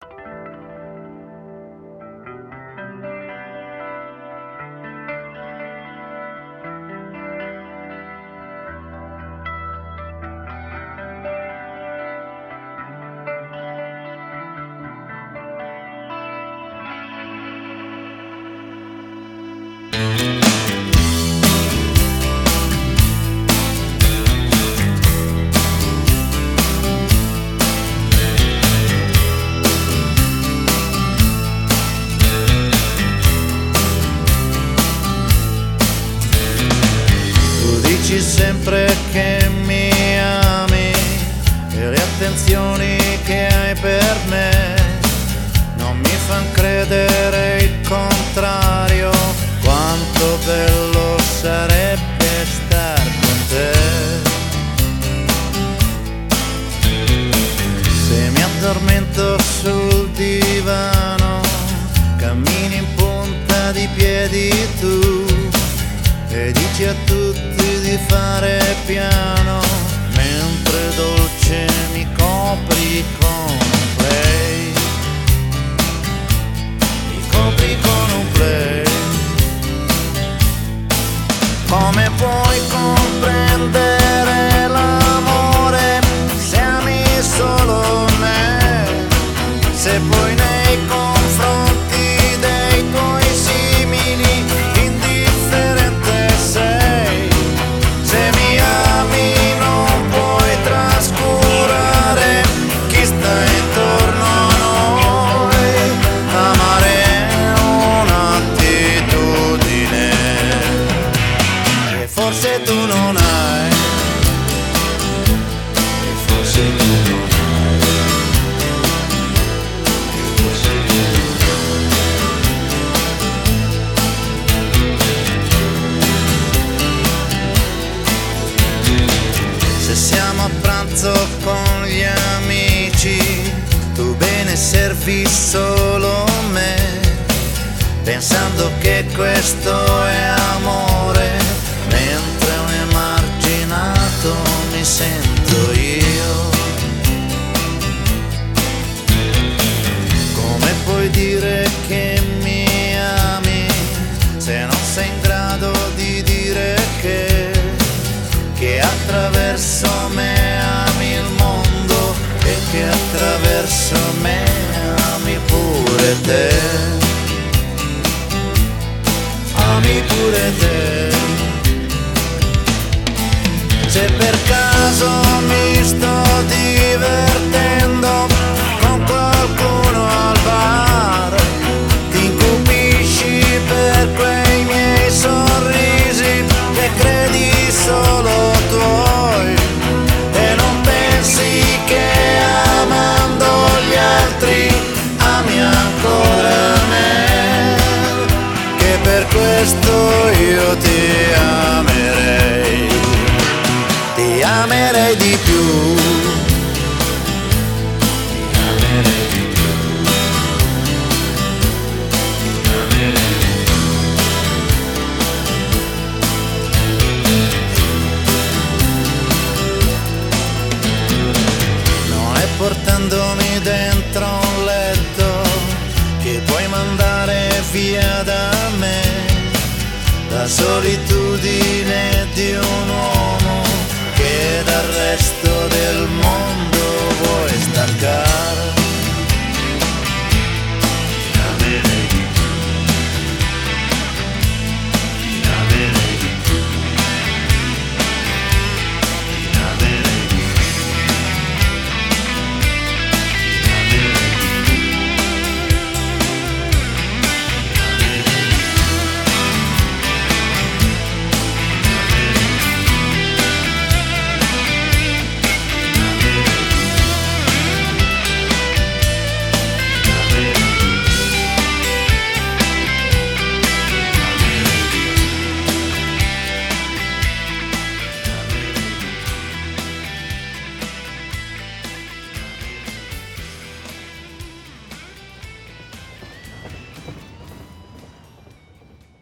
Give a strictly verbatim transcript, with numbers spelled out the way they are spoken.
Dici sempre che mi ami e le attenzioni che hai per me non mi fan credere il contrario, quanto bello sarebbe star con te. Se mi addormento sul divano, cammini in punta di piedi tu e dici a tutti di fare piano, mentre dolce mi copri con un play, mi copri con un play. Come puoi comprendere l'amore se ami solo me, se poi nei confronti dei tuoi simili indifferente sei? Se mi ami non puoi trascurare chi sta intorno a noi. Amare è un'attitudine che forse tu non hai, che forse tu non hai, che forse tu non hai. Se siamo a pranzo con gli amici, tu bene servi solo me, pensando che questo è amore, mentre un emarginato mi sento io. Come puoi dire che mi ami se non sei in grado di dire che che attraverso me ami il mondo e che attraverso me ami pure te, ami pure te. Se per caso mi sto divertendo con qualcuno al bar, ti incupisci per quei miei sorrisi che credi solo tuoi e non pensi che amando gli altri ami ancora me, che per questo io ti amerei, ti amerei di più, ti amerei di più, ti amerei di più. Non è portandomi dentro un letto che puoi mandare via da me la solitudine di un uomo che dal resto del mondo vuoi staccare.